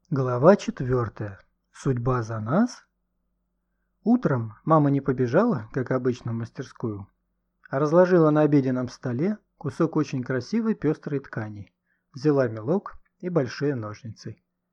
Глава 4. Судьба за нас? Утром мама не побежала, как обычно, в мастерскую, а разложила на обеденном столе кусок очень красивой пестрой ткани, взяла мелок и большие ножницы.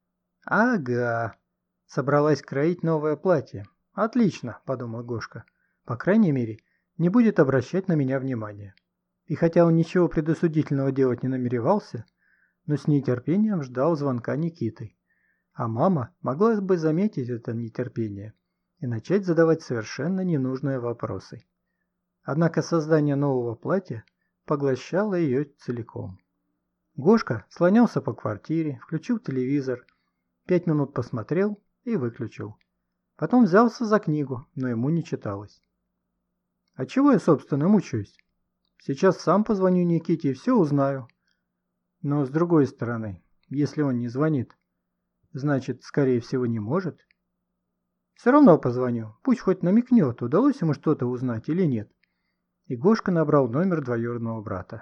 «Ага, собралась кроить новое платье. Отлично», — подумал Гошка. «По крайней мере, не будет обращать на меня внимания». И хотя он ничего предосудительного делать не намеревался, но с нетерпением ждал звонка Никиты. А мама могла бы заметить это нетерпение и начать задавать совершенно ненужные вопросы. Однако создание нового платья поглощало ее целиком. Гошка слонялся по квартире, включил телевизор, 5 минут посмотрел и выключил. Потом взялся за книгу, но ему не читалось. А чего я, собственно, мучаюсь? Сейчас сам позвоню Никите и все узнаю. Но с другой стороны, если он не звонит, значит, скорее всего, не может. Все равно позвоню, пусть хоть намекнет, удалось ему что-то узнать или нет. И Гошка набрал номер двоюродного брата.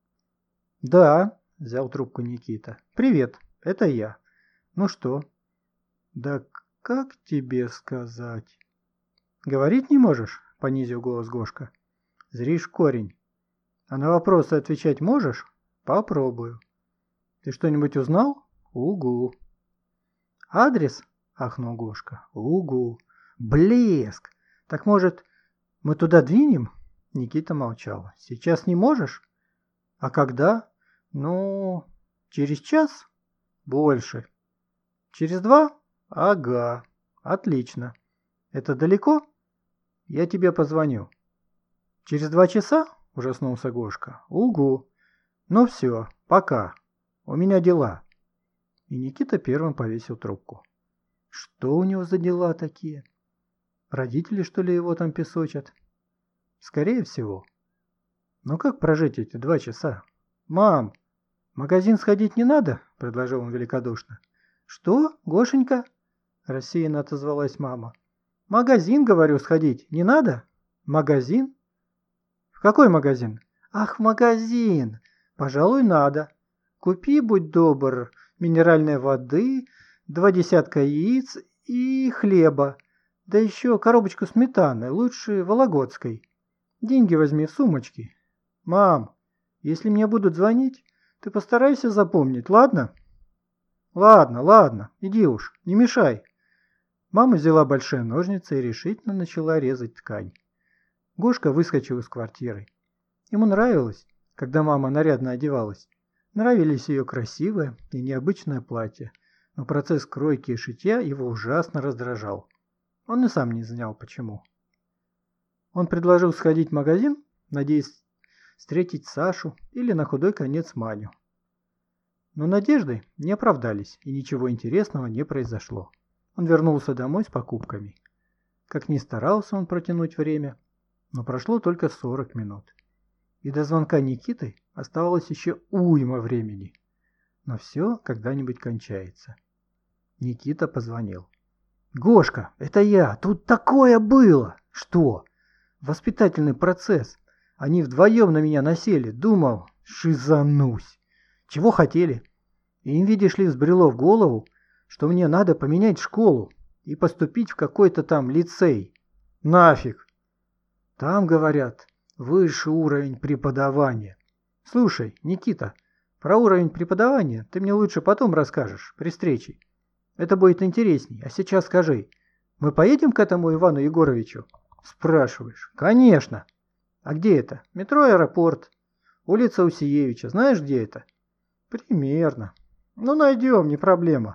«Да», — взял трубку Никита. «Привет, это я. Ну что?» «Да как тебе сказать?» «Говорить не можешь?» — понизил голос Гошка. «Зришь корень. А на вопросы отвечать можешь? Попробую. Ты что-нибудь узнал? Угу». «Адрес?» — ахнул Гошка. «Угу! Блеск! Так, может, мы туда двинем?» Никита молчал. «Сейчас не можешь? А когда? Ну, через час? Больше. Через 2? Ага. Отлично. Это далеко? Я тебе позвоню». «Через 2 часа?» — ужаснулся Гошка. «Угу. Ну все, пока. У меня дела». И Никита первым повесил трубку. Что у него за дела такие? Родители, что ли, его там песочат? Скорее всего. Но как прожить эти 2 часа? «Мам, в магазин сходить не надо?» – предложил он великодушно. «Что, Гошенька?» – рассеянно отозвалась мама. «В магазин, говорю, сходить не надо?» «Магазин? В какой магазин?» «Ах, в магазин! Пожалуй, надо. Купи, будь добр, минеральной воды, 2 десятка яиц и хлеба, да еще коробочку сметаны, лучше вологодской. Деньги возьми в сумочке. Мам, если мне будут звонить, ты постарайся запомнить, ладно?» «Ладно, иди уж, не мешай». Мама взяла большие ножницы и решительно начала резать ткань. Гошка выскочил из квартиры. Ему нравилось, когда мама нарядно одевалась. Нравились ее красивое и необычное платье, но процесс кройки и шитья его ужасно раздражал. Он и сам не знал почему. Он предложил сходить в магазин, надеясь встретить Сашу или на худой конец Маню. Но надежды не оправдались, и ничего интересного не произошло. Он вернулся домой с покупками. Как ни старался он протянуть время, но прошло только 40 минут. И до звонка Никиты оставалось еще уйма времени. Но все когда-нибудь кончается. Никита позвонил. «Гошка, это я. Тут такое было!» «Что?» «Воспитательный процесс. Они вдвоем на меня насели. Думал, шизанусь. Чего хотели? И им, видишь ли, взбрело в голову, что мне надо поменять школу и поступить в какой-то там лицей. Нафиг! Там, говорят, высший уровень преподавания. Слушай, Никита, про уровень преподавания ты мне лучше потом расскажешь, при встрече. Это будет интересней. А сейчас скажи, мы поедем к этому Ивану Егоровичу?» «Спрашиваешь?» «Конечно!» «А где это?» «Метро Аэропорт. Улица Усиевича. Знаешь, где это?» «Примерно. Ну, найдем, не проблема.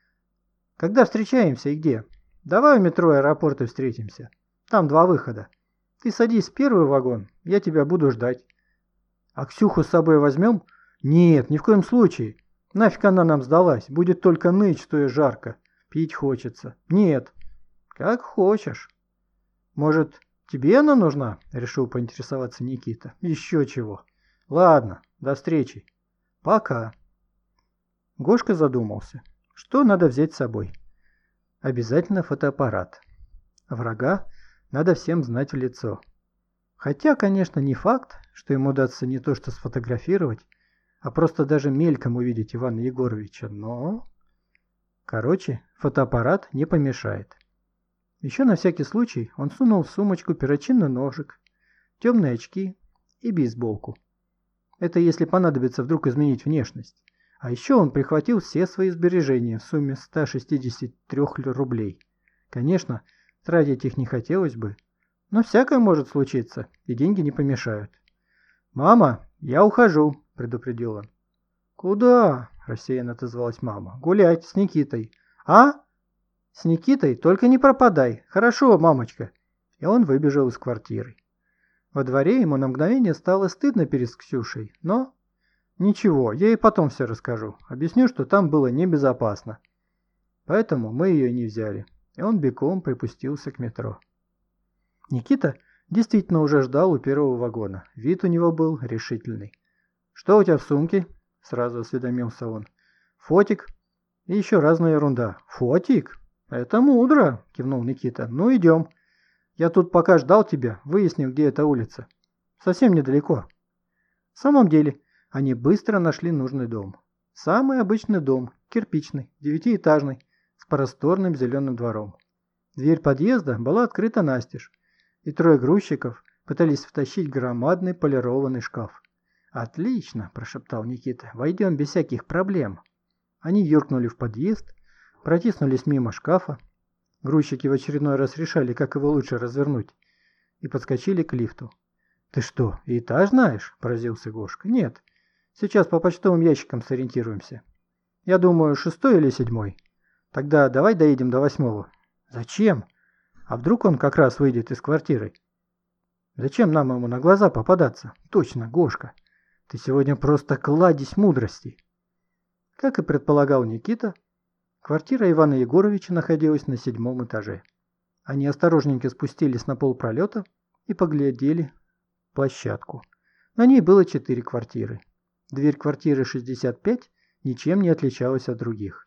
Когда встречаемся и где?» «Давай у метро Аэропорта встретимся. Там 2 выхода. Ты садись в первый вагон, я тебя буду ждать». «А Ксюху с собой возьмем?» «Нет, ни в коем случае. Нафиг она нам сдалась. Будет только ныть, что и жарко. Пить хочется». «Нет». «Как хочешь». «Может, тебе она нужна?» — решил поинтересоваться Никита. «Еще чего. Ладно, до встречи. Пока». Гошка задумался, что надо взять с собой. Обязательно фотоаппарат. Врага надо всем знать в лицо. Хотя, конечно, не факт, что ему удастся не то что сфотографировать, а просто даже мельком увидеть Ивана Егоровича, но... Короче, фотоаппарат не помешает. Еще на всякий случай он сунул в сумочку перочинный ножик, темные очки и бейсболку. Это если понадобится вдруг изменить внешность. А еще он прихватил все свои сбережения в сумме 163 рублей. Конечно, тратить их не хотелось бы, но всякое может случиться, и деньги не помешают. «Мама, я ухожу», — предупредил он. «Куда?» — рассеянно отозвалась мама. «Гулять с Никитой». «А? С Никитой? Только не пропадай. Хорошо, мамочка». И он выбежал из квартиры. Во дворе ему на мгновение стало стыдно перед Ксюшей, но... Ничего, я ей потом все расскажу. Объясню, что там было небезопасно. Поэтому мы ее не взяли, и он бегом припустился к метро. Никита действительно уже ждал у первого вагона. Вид у него был решительный. «Что у тебя в сумке?» — сразу осведомился он. «Фотик и еще разная ерунда». «Фотик? Это мудро!» — кивнул Никита. «Ну, идем. Я тут пока ждал тебя, выяснил, где эта улица. Совсем недалеко». В самом деле, они быстро нашли нужный дом. Самый обычный дом, кирпичный, 9-этажный, с просторным зеленым двором. Дверь подъезда была открыта настежь, и 3 грузчиков пытались втащить громадный полированный шкаф. «Отлично!» – прошептал Никита. «Войдем без всяких проблем». Они юркнули в подъезд, протиснулись мимо шкафа. Грузчики в очередной раз решали, как его лучше развернуть, и подскочили к лифту. «Ты что, и этаж знаешь?» – поразился Гошка. «Нет, сейчас по почтовым ящикам сориентируемся. Я думаю, 6-й или 7-й. Тогда давай доедем до 8-го». «Зачем? А вдруг он как раз выйдет из квартиры?» «Зачем нам ему на глаза попадаться?» «Точно, Гошка, ты сегодня просто кладезь мудрости». Как и предполагал Никита, квартира Ивана Егоровича находилась на 7-м этаже. Они осторожненько спустились на полпролета и поглядели площадку. На ней было 4 квартиры. Дверь квартиры 65 ничем не отличалась от других.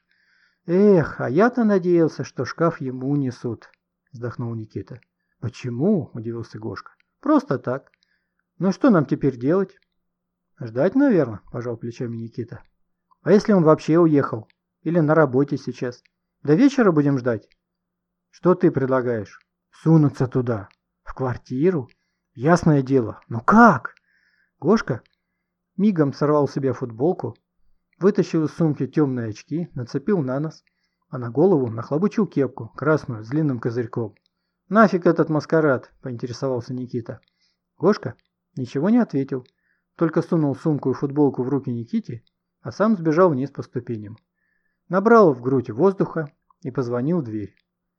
«Эх, а я-то надеялся, что шкаф ему унесут», — вздохнул Никита. «Почему?» — удивился Гошка. «Просто так. Ну что нам теперь делать?» «Ждать, наверное», — пожал плечами Никита. «А если он вообще уехал? Или на работе сейчас? До вечера будем ждать?» «Что ты предлагаешь?» «Сунуться туда. В квартиру? Ясное дело. Ну как?» Гошка мигом сорвал себе футболку, вытащил из сумки темные очки, нацепил на нос, а на голову нахлобучил кепку, красную, с длинным козырьком. «Нафиг этот маскарад?» – поинтересовался Никита. Гошка ничего не ответил, только сунул сумку и футболку в руки Никите, а сам сбежал вниз по ступеням. Набрал в грудь воздуха и позвонил в дверь.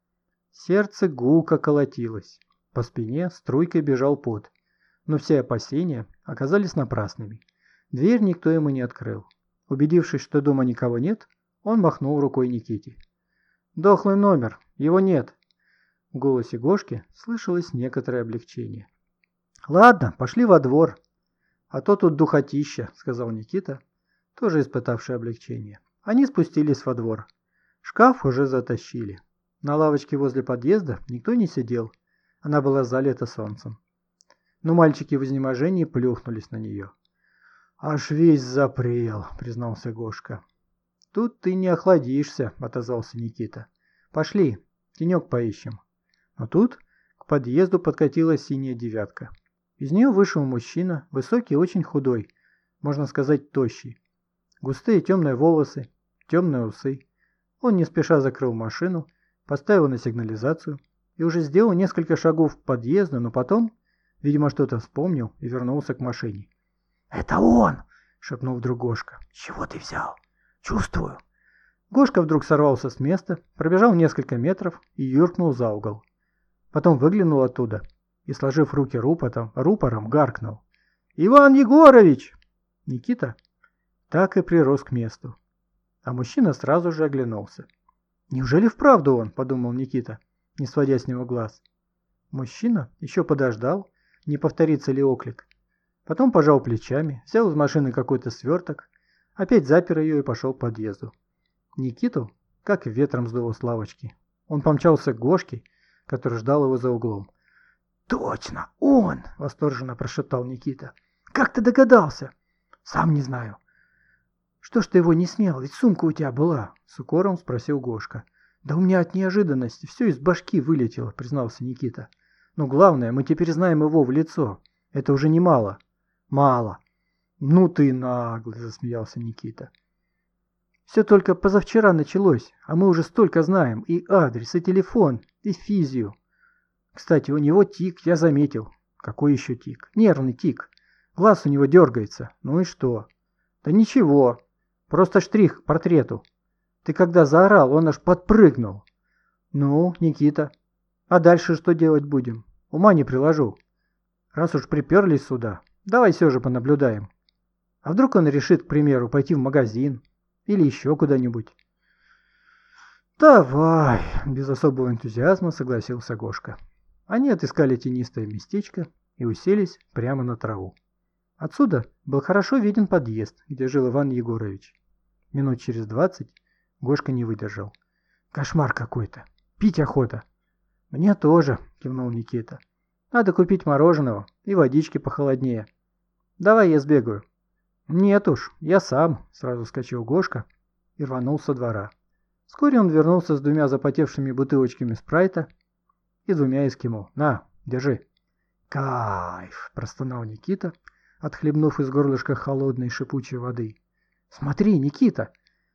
Сердце гулко колотилось, по спине струйкой бежал пот, но все опасения оказались напрасными. Дверь никто ему не открыл. Убедившись, что дома никого нет, он махнул рукой Никите. «Дохлый номер, его нет». В голосе Гошки слышалось некоторое облегчение. «Ладно, пошли во двор. А то тут духотища», — сказал Никита, тоже испытавший облегчение. Они спустились во двор. Шкаф уже затащили. На лавочке возле подъезда никто не сидел. Она была залита солнцем. Но мальчики в изнеможении плюхнулись на нее. «Аж весь запрел», — признался Гошка. «Тут ты не охладишься», — отозвался Никита. «Пошли, тенек поищем». Но тут к подъезду подкатила синяя девятка. Из нее вышел мужчина, высокий и очень худой, можно сказать, тощий. Густые темные волосы, темные усы. Он не спеша закрыл машину, поставил на сигнализацию и уже сделал несколько шагов к подъезду, но потом, видимо, что-то вспомнил и вернулся к машине. «Это он!» — шепнул вдруг Гошка. «С чего ты взял? Чувствую». Гошка вдруг сорвался с места, пробежал несколько метров и юркнул за угол. Потом выглянул оттуда и, сложив руки рупором, гаркнул. «Иван Егорович!» Никита так и прирос к месту. А мужчина сразу же оглянулся. «Неужели вправду он?» — подумал Никита, не сводя с него глаз. Мужчина еще подождал, не повторится ли оклик. Потом пожал плечами, взял из машины какой-то сверток, опять запер ее и пошел к подъезду. Никиту как ветром сдуло с лавочки. Он помчался к Гошке, который ждал его за углом. «Точно, он!» — восторженно прошептал Никита. «Как ты догадался?» «Сам не знаю». «Что ж ты его не снял? Ведь сумка у тебя была!» — с укором спросил Гошка. «Да у меня от неожиданности все из башки вылетело», — признался Никита. «Но главное, мы теперь знаем его в лицо. Это уже немало». «Мало». «Ну ты наглый», — засмеялся Никита. «Все только позавчера началось, а мы уже столько знаем. И адрес, и телефон, и физию. Кстати, у него тик, я заметил». «Какой еще тик?» «Нервный тик. Глаз у него дергается. Ну и что?» «Да ничего. Просто штрих к портрету. Ты когда заорал, он аж подпрыгнул». «Ну, Никита, а дальше что делать будем? Ума не приложу. Раз уж приперлись сюда, давай все же понаблюдаем. А вдруг он решит, к примеру, пойти в магазин или еще куда-нибудь?» «Давай», — без особого энтузиазма согласился Гошка. Они отыскали тенистое местечко и уселись прямо на траву. Отсюда был хорошо виден подъезд, где жил Иван Егорович. Минут через 20 Гошка не выдержал. «Кошмар какой-то. Пить охота». «Мне тоже», — кивнул Никита. «Надо купить мороженого и водички похолоднее. Давай я сбегаю». «Нет уж, я сам», — сразу вскочил Гошка и рванул со двора. Вскоре он вернулся с 2 запотевшими бутылочками спрайта и 2 эскимо. «На, держи». «Кайф!» — простонал Никита, отхлебнув из горлышка холодной шипучей воды. «Смотри, Никита!»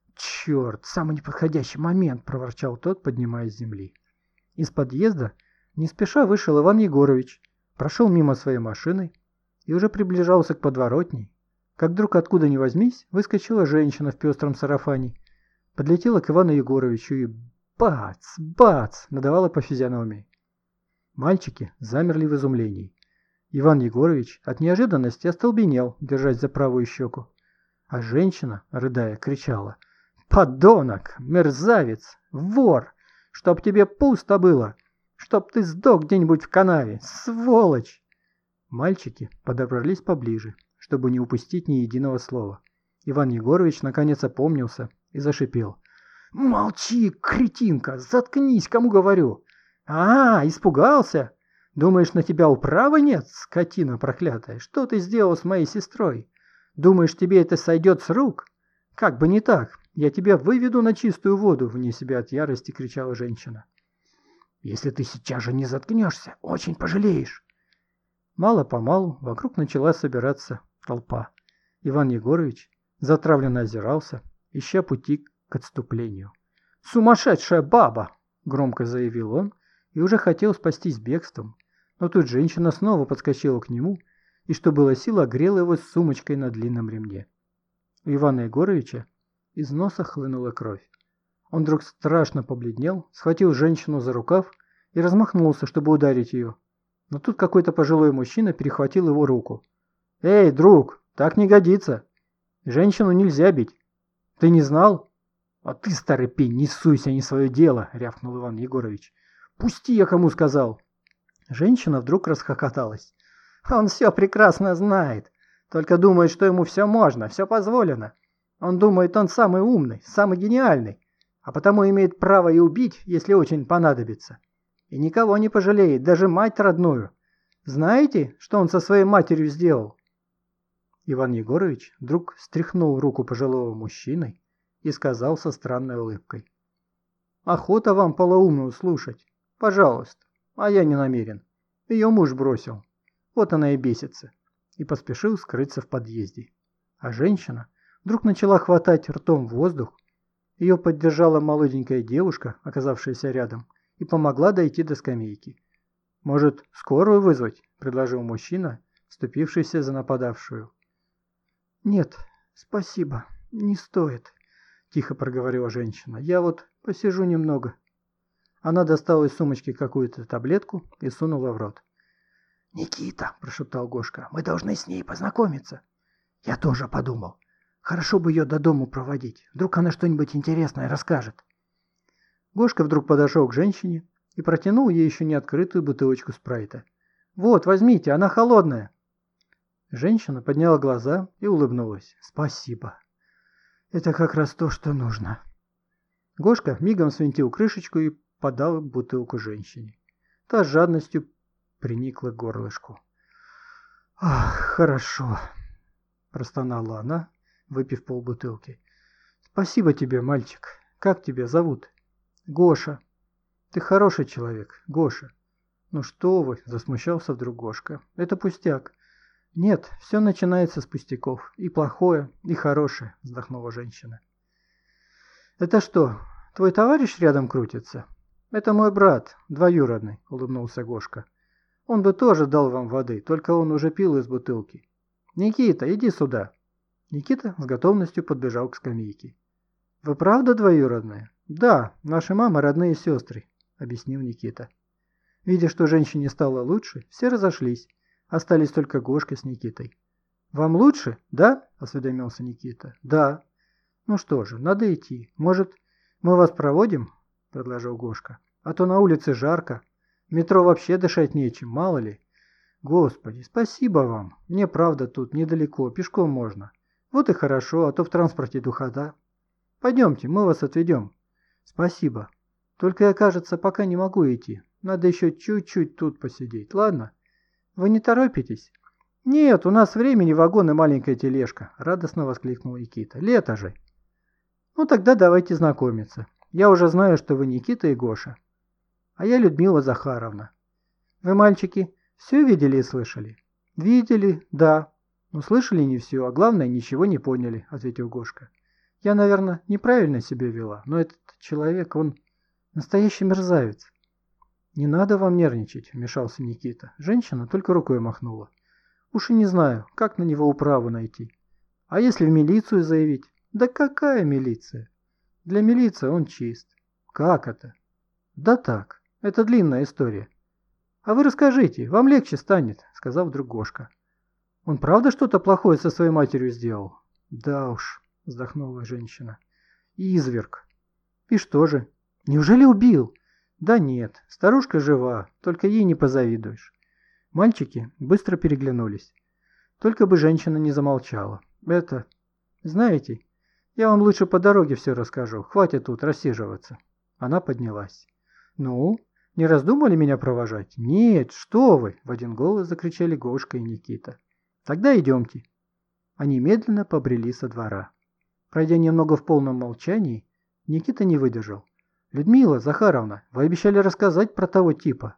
«Черт, самый неподходящий момент!» — проворчал тот, поднимаясь с земли. Из подъезда не спеша вышел Иван Егорович, прошел мимо своей машины и уже приближался к подворотне, как вдруг откуда ни возьмись выскочила женщина в пестром сарафане, подлетела к Ивану Егоровичу и бац, бац надавала по физиономии. Мальчики замерли в изумлении. Иван Егорович от неожиданности остолбенел, держась за правую щеку. А женщина, рыдая, кричала: «Подонок! Мерзавец! Вор! Чтоб тебе пусто было! Чтоб ты сдох где-нибудь в канаве! Сволочь!» Мальчики подобрались поближе, чтобы не упустить ни единого слова. Иван Егорович наконец опомнился и зашипел: «Молчи, кретинка! Заткнись, кому говорю!» «А, испугался? Думаешь, на тебя управы нет, скотина проклятая? Что ты сделал с моей сестрой? Думаешь, тебе это сойдет с рук? Как бы не так, я тебя выведу на чистую воду!» Вне себя от ярости кричала женщина. «Если ты сейчас же не заткнешься, очень пожалеешь!» Мало-помалу вокруг начала собираться толпа. Иван Егорович затравленно озирался, ища пути к отступлению. «Сумасшедшая баба!» — громко заявил он и уже хотел спастись бегством, но тут женщина снова подскочила к нему и, что было сил, огрела его с сумочкой на длинном ремне. У Ивана Егоровича из носа хлынула кровь. Он вдруг страшно побледнел, схватил женщину за рукав и размахнулся, чтобы ударить ее. Но тут какой-то пожилой мужчина перехватил его руку. «Эй, друг, так не годится. Женщину нельзя бить. Ты не знал?» «А ты, старый пень, не суйся, не свое дело», — рявкнул Иван Егорович. «Пусти, я кому сказал». Женщина вдруг расхохоталась. «Он все прекрасно знает. Только думает, что ему все можно, все позволено. Он думает, он самый умный, самый гениальный, а потому имеет право и убить, если очень понадобится. И никого не пожалеет, даже мать родную. Знаете, что он со своей матерью сделал?» Иван Егорович вдруг стряхнул руку пожилого мужчины и сказал со странной улыбкой: «Охота вам полоумную слушать. Пожалуйста, а я не намерен. Ее муж бросил. Вот она и бесится». И поспешил скрыться в подъезде. А женщина вдруг начала хватать ртом воздух. Ее поддержала молоденькая девушка, оказавшаяся рядом, и помогла дойти до скамейки. «Может, скорую вызвать?» – предложил мужчина, вступившийся за нападавшую. «Нет, спасибо, не стоит», – тихо проговорила женщина. «Я вот посижу немного». Она достала из сумочки какую-то таблетку и сунула в рот. «Никита», – прошептал Гошка, – «мы должны с ней познакомиться». «Я тоже подумал. Хорошо бы ее до дому проводить. Вдруг она что-нибудь интересное расскажет». Гошка вдруг подошел к женщине и протянул ей еще не открытую бутылочку спрайта. «Вот, возьмите, она холодная». Женщина подняла глаза и улыбнулась. «Спасибо. Это как раз то, что нужно». Гошка мигом свинтил крышечку и подал бутылку женщине. Та с жадностью приникла к горлышку. «Ах, хорошо», – простонала она, выпив полбутылки. Спасибо тебе, мальчик. Как тебя зовут? Гоша. Ты хороший человек, Гоша. Ну что вы, засмущался вдруг Гошка. Это пустяк. Нет, все начинается с пустяков. И плохое, и хорошее, вздохнула женщина. Это что, твой товарищ рядом крутится? Это мой брат, двоюродный, улыбнулся Гошка. Он бы тоже дал вам воды, только он уже пил из бутылки. Никита, иди сюда. Никита с готовностью подбежал к скамейке. Вы правда двоюродные? Да, наши мамы родные сестры, объяснил Никита. Видя, что женщине стало лучше, все разошлись. Остались только Гошка с Никитой. «Вам лучше, да?» – осведомился Никита. «Да». «Ну что же, надо идти. Может, мы вас проводим?» – предложил Гошка. «А то на улице жарко. В метро вообще дышать нечем, мало ли». «Господи, спасибо вам. Мне правда тут недалеко, пешком можно. Вот и хорошо, а то в транспорте духота. Пойдемте, мы вас отведем». «Спасибо. Только я, кажется, пока не могу идти. Надо еще чуть-чуть тут посидеть, ладно? Вы не торопитесь?» «Нет, у нас времени, вагон и маленькая тележка», – радостно воскликнул Никита. «Лето же». «Ну тогда давайте знакомиться. Я уже знаю, что вы Никита и Гоша. А я Людмила Захаровна. Вы, мальчики, все видели и слышали?» «Видели, да. Но слышали не все, а главное, ничего не поняли», – ответил Гошка. «Я, наверное, неправильно себя вела, но этот человек, он настоящий мерзавец». «Не надо вам нервничать», – вмешался Никита. Женщина только рукой махнула. «Уж и не знаю, как на него управу найти. А если в милицию заявить?» «Да какая милиция? Для милиции он чист». «Как это?» «Да так, это длинная история». «А вы расскажите, вам легче станет», – сказал вдруг Гошка. «Он правда что-то плохое со своей матерью сделал?» «Да уж», – вздохнула женщина. «Изверг». «И что же? Неужели убил?» «Да нет, старушка жива, только ей не позавидуешь». Мальчики быстро переглянулись. Только бы женщина не замолчала. «Это... знаете, я вам лучше по дороге все расскажу, хватит тут рассиживаться». Она поднялась. «Ну, не раздумали меня провожать?» «Нет, что вы!» – в один голос закричали Гошка и Никита. «Тогда идемте». Они медленно побрели со двора. Пройдя немного в полном молчании, Никита не выдержал. «Людмила Захаровна, вы обещали рассказать про того типа».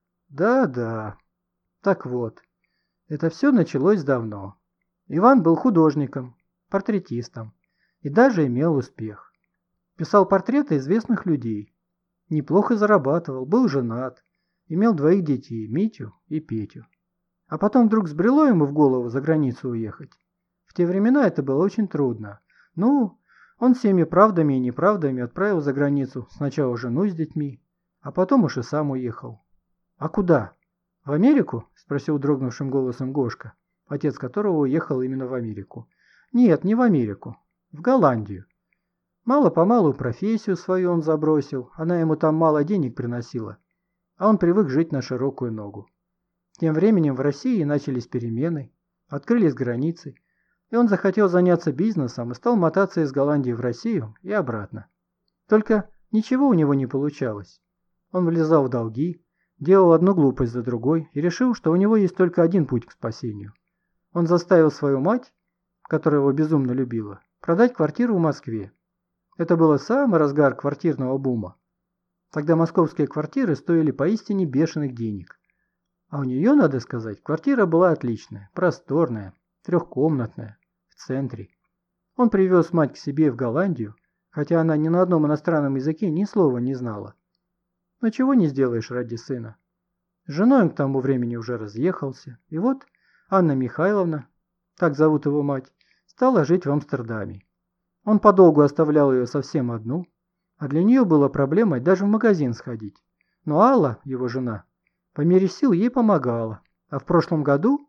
«Да-да. Так вот, это все началось давно. Иван был художником, портретистом и даже имел успех. Писал портреты известных людей. Неплохо зарабатывал, был женат, имел 2 детей, Митю и Петю. А потом вдруг взбрело ему в голову за границу уехать. В те времена это было очень трудно. Ну, он всеми правдами и неправдами отправил за границу сначала жену с детьми, а потом уж и сам уехал. «А куда? В Америку?» – спросил дрогнувшим голосом Гошка, отец которого уехал именно в Америку. «Нет, не в Америку. В Голландию. Мало-помалу профессию свою он забросил, она ему там мало денег приносила, а он привык жить на широкую ногу. Тем временем в России начались перемены, открылись границы, и он захотел заняться бизнесом и стал мотаться из Голландии в Россию и обратно. Только ничего у него не получалось. Он влезал в долги, делал одну глупость за другой и решил, что у него есть только один путь к спасению. Он заставил свою мать, которая его безумно любила, продать квартиру в Москве. Это было самый разгар квартирного бума. Тогда московские квартиры стоили поистине бешеных денег. А у нее, надо сказать, квартира была отличная, просторная, 3-комнатная, в центре. Он привез мать к себе в Голландию, хотя она ни на одном иностранном языке ни слова не знала. Но чего не сделаешь ради сына. С женой он к тому времени уже разъехался, и вот Анна Михайловна, так зовут его мать, стала жить в Амстердаме. Он подолгу оставлял ее совсем одну, а для нее было проблемой даже в магазин сходить. Но Алла, его жена, по мере сил ей помогала, а в прошлом году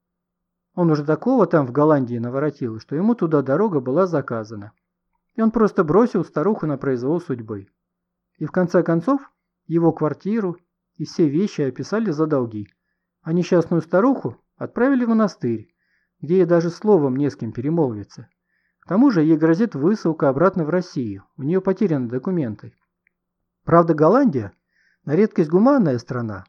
он уже такого там в Голландии наворотил, что ему туда дорога была заказана. И он просто бросил старуху на произвол судьбы. И в конце концов его квартиру и все вещи описали за долги, а несчастную старуху отправили в монастырь, где ей даже словом не с кем перемолвиться. К тому же ей грозит высылка обратно в Россию, у нее потеряны документы. Правда, Голландия на редкость гуманная страна,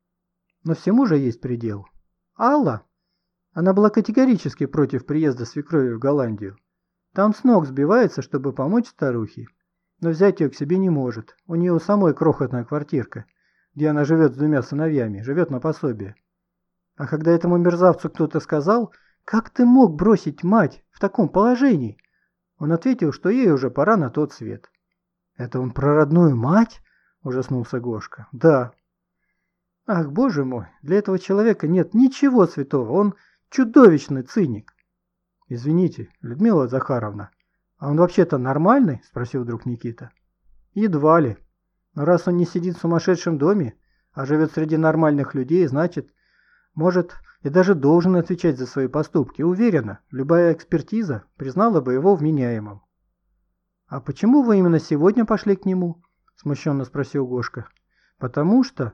но всему же есть предел. Алла, она была категорически против приезда свекрови в Голландию. Там с ног сбивается, чтобы помочь старухе. Но взять ее к себе не может. У нее у самой крохотная квартирка, где она живет с 2 сыновьями, живет на пособие. А когда этому мерзавцу кто-то сказал: «Как ты мог бросить мать в таком положении?» Он ответил, что ей уже пора на тот свет. «Это он про родную мать?» – ужаснулся Гошка. «Да». «Ах, боже мой, для этого человека нет ничего святого, он чудовищный циник». «Извините, Людмила Захаровна, а он вообще-то нормальный?» – спросил вдруг Никита. «Едва ли. Но раз он не сидит в сумасшедшем доме, а живет среди нормальных людей, значит, может, и даже должен отвечать за свои поступки. Уверена, любая экспертиза признала бы его вменяемым». «А почему вы именно сегодня пошли к нему?» – смущенно спросил Гошка. «Потому что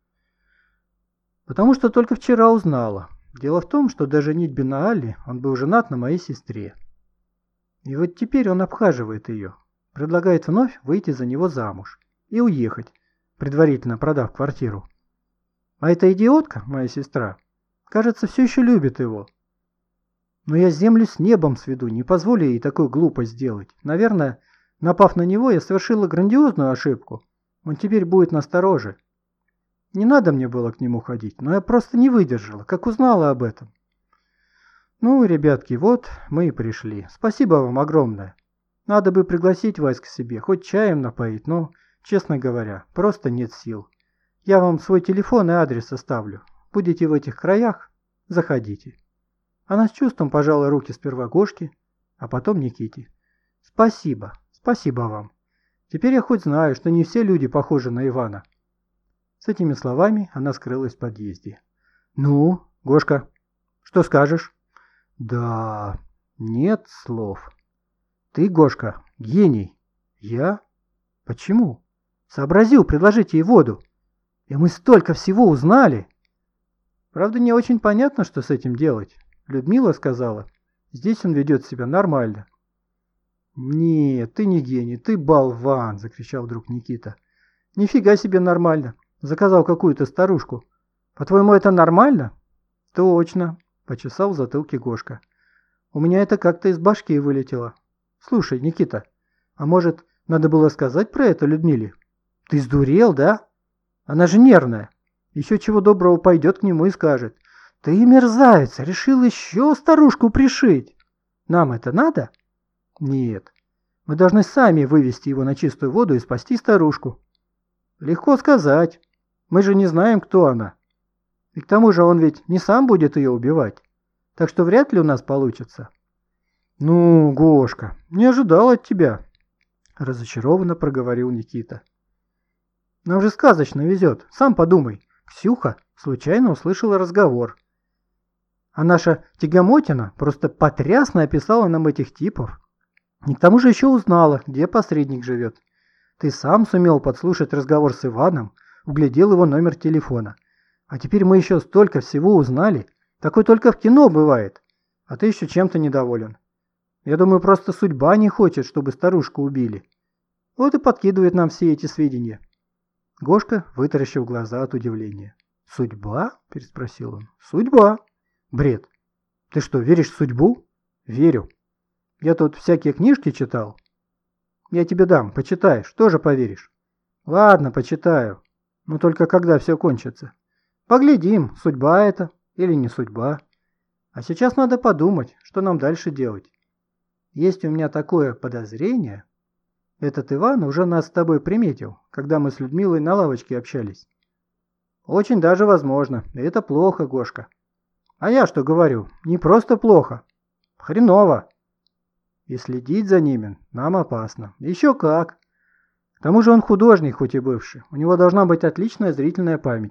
только вчера узнала. Дело в том, что до женитьбы на Алле он был женат на моей сестре. И вот теперь он обхаживает ее, предлагает вновь выйти за него замуж и уехать, предварительно продав квартиру. А эта идиотка, моя сестра, кажется, все еще любит его. Но я землю с небом сведу, не позволю ей такую глупость сделать. Наверное, напав на него, я совершила грандиозную ошибку. Он теперь будет настороже. Не надо мне было к нему ходить, но я просто не выдержала, как узнала об этом. Ну, ребятки, вот мы и пришли. Спасибо вам огромное. Надо бы пригласить вас к себе, хоть чаем напоить, но, честно говоря, просто нет сил. Я вам свой телефон и адрес оставлю. Будете в этих краях? Заходите». Она с чувством пожала руки сперва Гошке, а потом Никите. «Спасибо, спасибо вам. Теперь я хоть знаю, что не все люди похожи на Ивана». С этими словами она скрылась в подъезде. «Ну, Гошка, что скажешь?» «Да, нет слов. Ты, Гошка, гений. Я? Почему? Сообразил предложить ей воду. И мы столько всего узнали. Правда, не очень понятно, что с этим делать. Людмила сказала, здесь он ведет себя нормально». «Нет, ты не гений, ты болван!» – закричал вдруг Никита. «Нифига себе нормально. Заказал какую-то старушку. По-твоему, это нормально?» «Точно», – почесал в затылке Гошка. «У меня это как-то из башки вылетело. Слушай, Никита, а может, надо было сказать про это Людмиле? Ты сдурел, да? Она же нервная. Еще чего доброго пойдет к нему и скажет: ты, мерзавец, решил еще старушку пришить. Нам это надо? Нет. Мы должны сами вывести его на чистую воду и спасти старушку». «Легко сказать. Мы же не знаем, кто она. И к тому же он ведь не сам будет ее убивать. Так что вряд ли у нас получится». «Ну, Гошка, не ожидал от тебя», – разочарованно проговорил Никита. «Нам же сказочно везет. Сам подумай. Ксюха случайно услышала разговор. А наша тягомотина просто потрясно описала нам этих типов. И к тому же еще узнала, где посредник живет. Ты сам сумел подслушать разговор с Иваном, углядел его номер телефона. А теперь мы еще столько всего узнали. Такое только в кино бывает. А ты еще чем-то недоволен. Я думаю, просто судьба не хочет, чтобы старушку убили. Вот и подкидывает нам все эти сведения». Гошка вытаращил глаза от удивления. «Судьба?» – переспросил он. «Судьба. Бред. Ты что, веришь в судьбу?» «Верю. Я тут всякие книжки читал. Я тебе дам, почитаешь, тоже поверишь». «Ладно, почитаю. Но только когда все кончится. Поглядим, судьба это или не судьба. А сейчас надо подумать, что нам дальше делать. Есть у меня такое подозрение. Этот Иван уже нас с тобой приметил, когда мы с Людмилой на лавочке общались». «Очень даже возможно. И это плохо, Гошка». «А я что говорю? Не просто плохо. Хреново. И следить за ними нам опасно. Еще как. К тому же он художник, хоть и бывший. У него должна быть отличная зрительная память.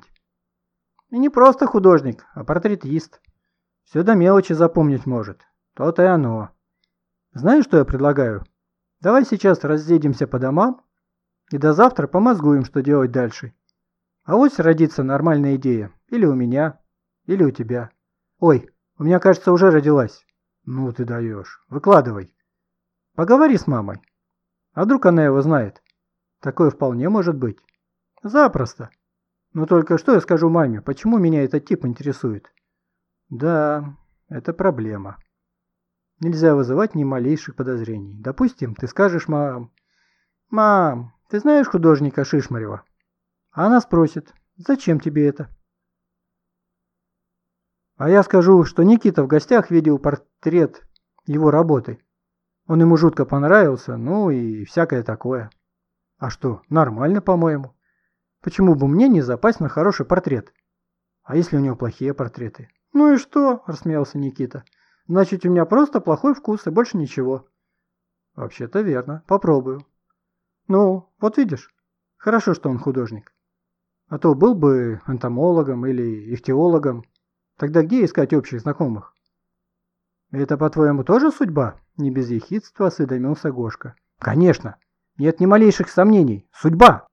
И не просто художник, а портретист. Все до мелочи запомнить может. То-то и оно. Знаешь, что я предлагаю? Давай сейчас разъедемся по домам и до завтра помозгуем, что делать дальше. А вот родится нормальная идея. Или у меня, или у тебя. Ой, у меня, кажется, уже родилась. Ну ты даешь. Выкладывай. Поговори с мамой. А вдруг она его знает? Такое вполне может быть. Запросто. Но только что я скажу маме, почему меня этот тип интересует? Да, это проблема. нельзя вызывать ни малейших подозрений. Допустим, ты скажешь «Мам, ты знаешь художника Шишмарева?» А она спросит «Зачем тебе это?» А я скажу, что Никита в гостях видел портрет его работы. Он ему жутко понравился, ну и всякое такое. А что, нормально, по-моему. Почему бы мне не запасть на хороший портрет? А если у него плохие портреты? Ну и что, рассмеялся Никита. Значит, у меня просто плохой вкус и больше ничего. Вообще-то верно, попробую. Ну, вот видишь, хорошо, что он художник. А то был бы энтомологом или ихтиологом. Тогда где искать общих знакомых? Это, по-твоему, тоже судьба? Не без ехидства осведомился Гошка. Конечно, нет ни малейших сомнений. Судьба!